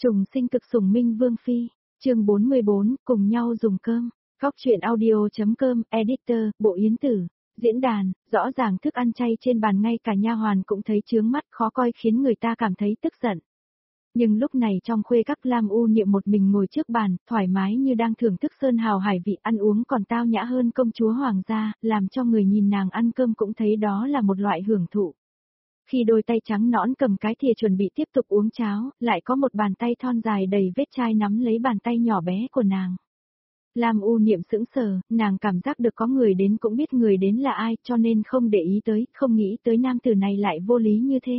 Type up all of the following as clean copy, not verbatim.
Trùng sinh cực sủng minh vương phi, chương 44, cùng nhau dùng cơm. Góc truyện audio.com, editor, Bộ Yến Tử, diễn đàn, rõ ràng thức ăn chay trên bàn ngay cả nha hoàn cũng thấy chướng mắt khó coi khiến người ta cảm thấy tức giận. Nhưng lúc này trong khuê các Lam U Niệm một mình ngồi trước bàn, thoải mái như đang thưởng thức sơn hào hải vị ăn uống còn tao nhã hơn công chúa hoàng gia, làm cho người nhìn nàng ăn cơm cũng thấy đó là một loại hưởng thụ. Khi đôi tay trắng nõn cầm cái thìa chuẩn bị tiếp tục uống cháo, lại có một bàn tay thon dài đầy vết chai nắm lấy bàn tay nhỏ bé của nàng. Lam U Niệm sững sờ, nàng cảm giác được có người đến cũng biết người đến là ai cho nên không để ý tới, không nghĩ tới nam tử này lại vô lý như thế.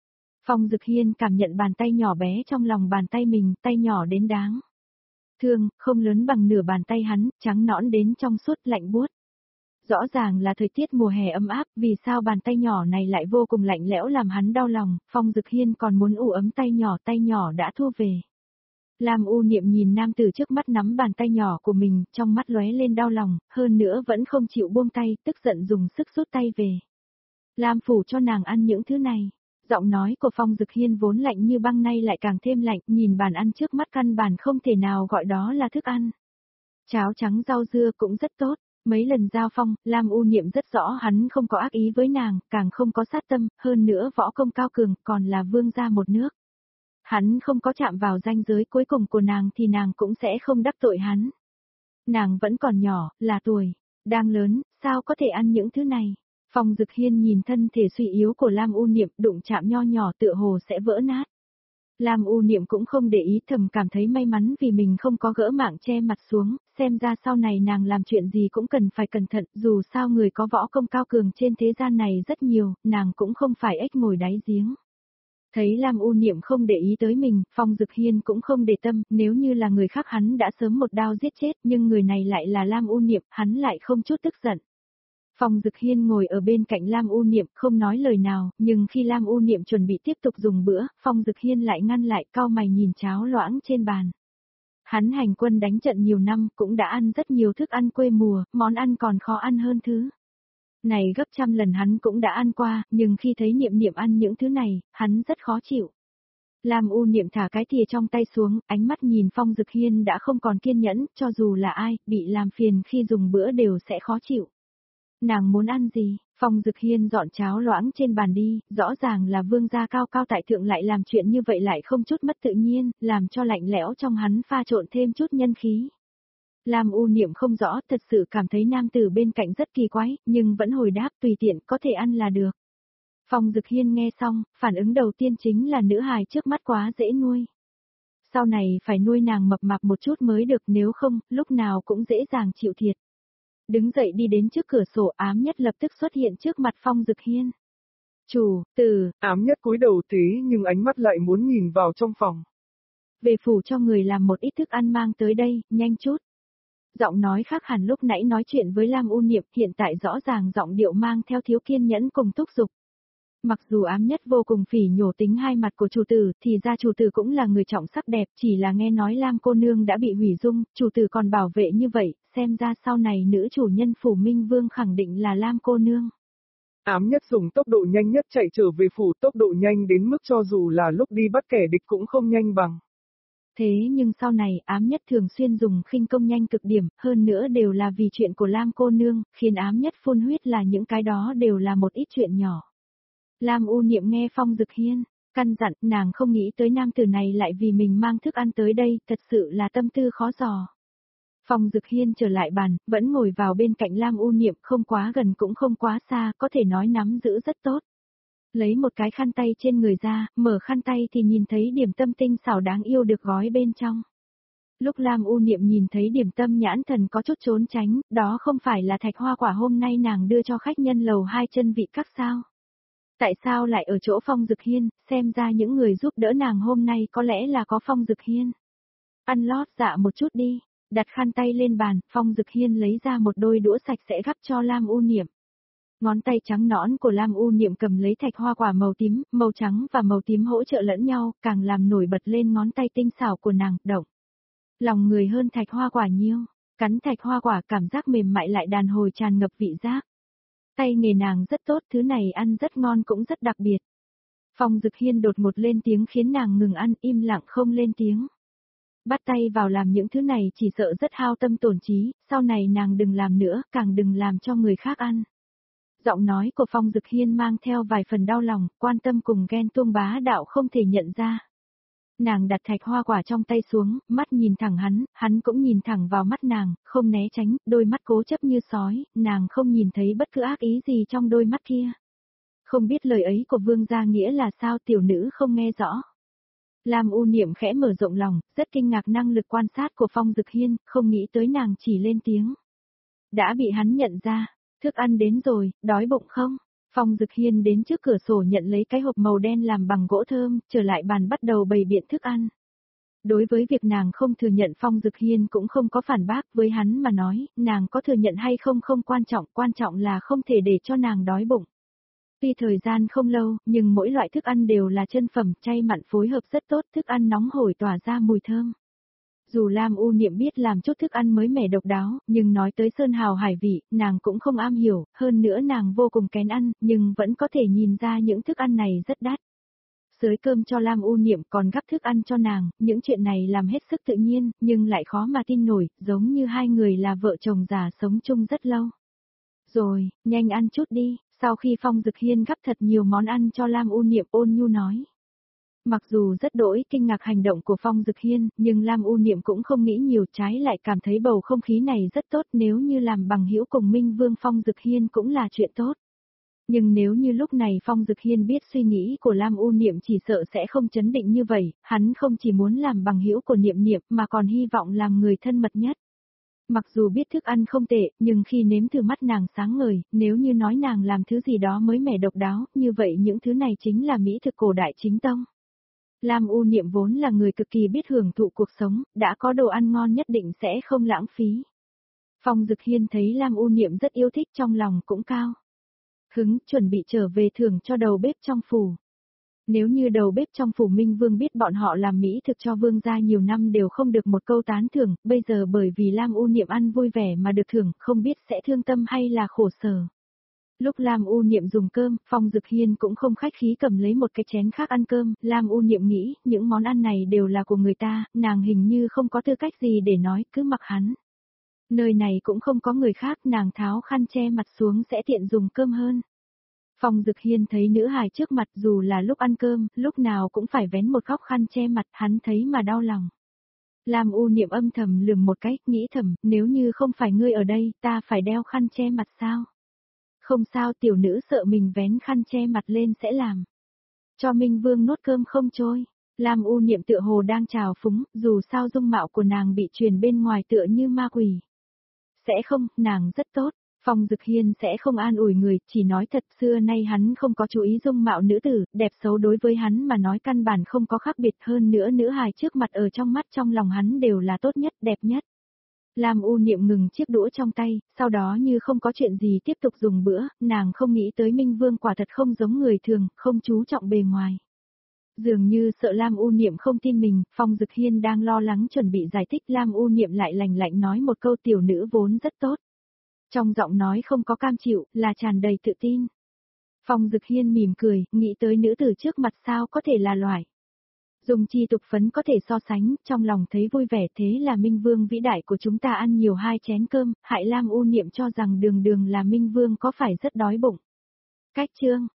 Phong Dực Hiên cảm nhận bàn tay nhỏ bé trong lòng bàn tay mình, tay nhỏ đến đáng thương, không lớn bằng nửa bàn tay hắn, trắng nõn đến trong suốt lạnh buốt. Rõ ràng là thời tiết mùa hè ấm áp, vì sao bàn tay nhỏ này lại vô cùng lạnh lẽo làm hắn đau lòng, Phong Dực Hiên còn muốn ủ ấm tay nhỏ đã thu về. Lam U Niệm nhìn nam tử trước mắt nắm bàn tay nhỏ của mình, trong mắt lóe lên đau lòng, hơn nữa vẫn không chịu buông tay, tức giận dùng sức rút tay về. Lam phủ cho nàng ăn những thứ này. Giọng nói của Phong Dực Hiên vốn lạnh như băng nay lại càng thêm lạnh, nhìn bàn ăn trước mắt căn bản không thể nào gọi đó là thức ăn. Cháo trắng rau dưa cũng rất tốt. Mấy lần giao phong, Lam U Niệm rất rõ hắn không có ác ý với nàng, càng không có sát tâm, hơn nữa võ công cao cường, còn là vương gia một nước. Hắn không có chạm vào ranh giới cuối cùng của nàng thì nàng cũng sẽ không đắc tội hắn. Nàng vẫn còn nhỏ, là tuổi, đang lớn, sao có thể ăn những thứ này? Phong Dực Hiên nhìn thân thể suy yếu của Lam U Niệm đụng chạm nho nhỏ tựa hồ sẽ vỡ nát. Lam U Niệm cũng không để ý thầm cảm thấy may mắn vì mình không có gỡ mạng che mặt xuống, xem ra sau này nàng làm chuyện gì cũng cần phải cẩn thận, dù sao người có võ công cao cường trên thế gian này rất nhiều, nàng cũng không phải ếch ngồi đáy giếng. Thấy Lam U Niệm không để ý tới mình, Phong Dực Hiên cũng không để tâm, nếu như là người khác hắn đã sớm một đao giết chết, nhưng người này lại là Lam U Niệm, hắn lại không chút tức giận. Phong Dực Hiên ngồi ở bên cạnh Lam U Niệm không nói lời nào, nhưng khi Lam U Niệm chuẩn bị tiếp tục dùng bữa, Phong Dực Hiên lại ngăn lại cau mày nhìn cháo loãng trên bàn. Hắn hành quân đánh trận nhiều năm cũng đã ăn rất nhiều thức ăn quê mùa, món ăn còn khó ăn hơn thứ này gấp trăm lần hắn cũng đã ăn qua, nhưng khi thấy Niệm Niệm ăn những thứ này, hắn rất khó chịu. Lam U Niệm thả cái thìa trong tay xuống, ánh mắt nhìn Phong Dực Hiên đã không còn kiên nhẫn, cho dù là ai, bị làm phiền khi dùng bữa đều sẽ khó chịu. Nàng muốn ăn gì? Phong Dực Hiên dọn cháo loãng trên bàn đi, rõ ràng là vương gia cao cao tại thượng lại làm chuyện như vậy lại không chút mất tự nhiên, làm cho lạnh lẽo trong hắn pha trộn thêm chút nhân khí. Lam U Niệm không rõ, thật sự cảm thấy nam tử bên cạnh rất kỳ quái, nhưng vẫn hồi đáp tùy tiện có thể ăn là được. Phong Dực Hiên nghe xong, phản ứng đầu tiên chính là nữ hài trước mắt quá dễ nuôi. Sau này phải nuôi nàng mập mạp một chút mới được, nếu không, lúc nào cũng dễ dàng chịu thiệt. Đứng dậy đi đến trước cửa sổ, Ám Nhất lập tức xuất hiện trước mặt Phong Dực Hiên. Chủ, Ám Nhất cúi đầu thế nhưng ánh mắt lại muốn nhìn vào trong phòng. Về phủ cho người làm một ít thức ăn mang tới đây, nhanh chút. Giọng nói khác hẳn lúc nãy nói chuyện với Lam U Niệm, hiện tại rõ ràng giọng điệu mang theo thiếu kiên nhẫn cùng thúc giục. Mặc dù Ám Nhất vô cùng phỉ nhổ tính hai mặt của chủ tử, thì ra chủ tử cũng là người trọng sắc đẹp, chỉ là nghe nói Lam cô nương đã bị hủy dung, chủ tử còn bảo vệ như vậy, xem ra sau này nữ chủ nhân phủ Minh Vương khẳng định là Lam cô nương. Ám Nhất dùng tốc độ nhanh nhất chạy trở về phủ, tốc độ nhanh đến mức cho dù là lúc đi bắt kẻ địch cũng không nhanh bằng. Thế nhưng sau này Ám Nhất thường xuyên dùng khinh công nhanh cực điểm, hơn nữa đều là vì chuyện của Lam cô nương, khiến Ám Nhất phun huyết là những cái đó đều là một ít chuyện nhỏ. Lam U Niệm nghe Phong Dực Hiên căn dặn, nàng không nghĩ tới nam tử này lại vì mình mang thức ăn tới đây, thật sự là tâm tư khó dò. Phong Dực Hiên trở lại bàn, vẫn ngồi vào bên cạnh Lam U Niệm, không quá gần cũng không quá xa, có thể nói nắm giữ rất tốt. Lấy một cái khăn tay trên người ra, mở khăn tay thì nhìn thấy điểm tâm tinh xảo đáng yêu được gói bên trong. Lúc Lam U Niệm nhìn thấy điểm tâm nhãn thần có chút trốn tránh, đó không phải là thạch hoa quả hôm nay nàng đưa cho khách nhân lầu 2 chân vị các sao? Tại sao lại ở chỗ Phong Dực Hiên, xem ra những người giúp đỡ nàng hôm nay có lẽ là có Phong Dực Hiên. Ăn lót dạ một chút đi, đặt khăn tay lên bàn, Phong Dực Hiên lấy ra một đôi đũa sạch sẽ gắp cho Lam U Niệm. Ngón tay trắng nõn của Lam U Niệm cầm lấy thạch hoa quả màu tím, màu trắng và màu tím hỗ trợ lẫn nhau, càng làm nổi bật lên ngón tay tinh xảo của nàng, động lòng người hơn thạch hoa quả nhiêu. Cắn thạch hoa quả cảm giác mềm mại lại đàn hồi tràn ngập vị giác. Tay nghề nàng rất tốt, thứ này ăn rất ngon cũng rất đặc biệt. Phong Dực Hiên đột ngột lên tiếng khiến nàng ngừng ăn, im lặng không lên tiếng. Bắt tay vào làm những thứ này chỉ sợ rất hao tâm tổn trí, sau này nàng đừng làm nữa, càng đừng làm cho người khác ăn. Giọng nói của Phong Dực Hiên mang theo vài phần đau lòng, quan tâm cùng ghen tuông bá đạo không thể nhận ra. Nàng đặt thạch hoa quả trong tay xuống, mắt nhìn thẳng hắn cũng nhìn thẳng vào mắt nàng, không né tránh, đôi mắt cố chấp như sói, nàng không nhìn thấy bất cứ ác ý gì trong đôi mắt kia. Không biết lời ấy của vương gia nghĩa là sao, tiểu nữ không nghe rõ. Lam U Niệm khẽ mở rộng lòng, rất kinh ngạc năng lực quan sát của Phong Dực Hiên, không nghĩ tới nàng chỉ lên tiếng. Đã bị hắn nhận ra, thức ăn đến rồi, đói bụng không? Phong Dực Hiên đến trước cửa sổ nhận lấy cái hộp màu đen làm bằng gỗ thơm, trở lại bàn bắt đầu bày biện thức ăn. Đối với việc nàng không thừa nhận, Phong Dực Hiên cũng không có phản bác, với hắn mà nói, nàng có thừa nhận hay không không quan trọng là không thể để cho nàng đói bụng. Tuy thời gian không lâu, nhưng mỗi loại thức ăn đều là chân phẩm, chay mặn phối hợp rất tốt, thức ăn nóng hổi tỏa ra mùi thơm. Dù Lam U Niệm biết làm chút thức ăn mới mẻ độc đáo, nhưng nói tới sơn hào hải vị, nàng cũng không am hiểu, hơn nữa nàng vô cùng kén ăn, nhưng vẫn có thể nhìn ra những thức ăn này rất đắt. Xới cơm cho Lam U Niệm còn gắp thức ăn cho nàng, những chuyện này làm hết sức tự nhiên, nhưng lại khó mà tin nổi, giống như hai người là vợ chồng già sống chung rất lâu. Rồi, nhanh ăn chút đi, sau khi Phong Dực Hiên gắp thật nhiều món ăn cho Lam U Niệm, ôn nhu nói. Mặc dù rất đỗi kinh ngạc hành động của Phong Dực Hiên, nhưng Lam U Niệm cũng không nghĩ nhiều, trái lại cảm thấy bầu không khí này rất tốt, nếu như làm bằng hữu cùng Minh Vương Phong Dực Hiên cũng là chuyện tốt. Nhưng nếu như lúc này Phong Dực Hiên biết suy nghĩ của Lam U Niệm chỉ sợ sẽ không chấn định như vậy, hắn không chỉ muốn làm bằng hữu của Niệm Niệm mà còn hy vọng làm người thân mật nhất. Mặc dù biết thức ăn không tệ, nhưng khi nếm thử mắt nàng sáng ngời, nếu như nói nàng làm thứ gì đó mới mẻ độc đáo, như vậy những thứ này chính là mỹ thực cổ đại chính tông. Lam U Niệm vốn là người cực kỳ biết hưởng thụ cuộc sống, đã có đồ ăn ngon nhất định sẽ không lãng phí. Phong Dực Hiên thấy Lam U Niệm rất yêu thích, trong lòng cũng cao hứng, chuẩn bị trở về thưởng cho đầu bếp trong phủ. Nếu như đầu bếp trong phủ Minh Vương biết bọn họ làm mỹ thực cho vương gia nhiều năm đều không được một câu tán thưởng, bây giờ bởi vì Lam U Niệm ăn vui vẻ mà được thưởng, không biết sẽ thương tâm hay là khổ sở. Lúc Lam U Niệm dùng cơm, Phong Dực Hiên cũng không khách khí cầm lấy một cái chén khác ăn cơm, Lam U Niệm nghĩ, những món ăn này đều là của người ta, nàng hình như không có tư cách gì để nói, cứ mặc hắn. Nơi này cũng không có người khác, nàng tháo khăn che mặt xuống sẽ tiện dùng cơm hơn. Phong Dực Hiên thấy nữ hài trước mặt dù là lúc ăn cơm, lúc nào cũng phải vén một góc khăn che mặt, hắn thấy mà đau lòng. Lam U Niệm âm thầm lườm một cái, nghĩ thầm, nếu như không phải ngươi ở đây, ta phải đeo khăn che mặt sao? Không sao, tiểu nữ sợ mình vén khăn che mặt lên sẽ làm cho Minh Vương nuốt cơm không trôi. Lam U Niệm tựa hồ đang trào phúng, dù sao dung mạo của nàng bị truyền bên ngoài tựa như ma quỷ. Sẽ không, nàng rất tốt. Phong Dực Hiên sẽ không an ủi người, chỉ nói thật, xưa nay hắn không có chú ý dung mạo nữ tử, đẹp xấu đối với hắn mà nói căn bản không có khác biệt, hơn nữa nữ hài trước mặt ở trong mắt trong lòng hắn đều là tốt nhất, đẹp nhất. Lam U Niệm ngừng chiếc đũa trong tay, sau đó như không có chuyện gì tiếp tục dùng bữa, nàng không nghĩ tới Minh Vương quả thật không giống người thường, không chú trọng bề ngoài. Dường như sợ Lam U Niệm không tin mình, Phong Dực Hiên đang lo lắng chuẩn bị giải thích, Lam U Niệm lại lạnh lạnh nói một câu, tiểu nữ vốn rất tốt. Trong giọng nói không có cam chịu, là tràn đầy tự tin. Phong Dực Hiên mỉm cười, nghĩ tới nữ tử trước mặt sao có thể là loại dùng chi tục phấn có thể so sánh, trong lòng thấy vui vẻ, thế là Minh Vương vĩ đại của chúng ta ăn nhiều 2 chén cơm, hại Lam U Niệm cho rằng đường đường là Minh Vương có phải rất đói bụng. Cách chương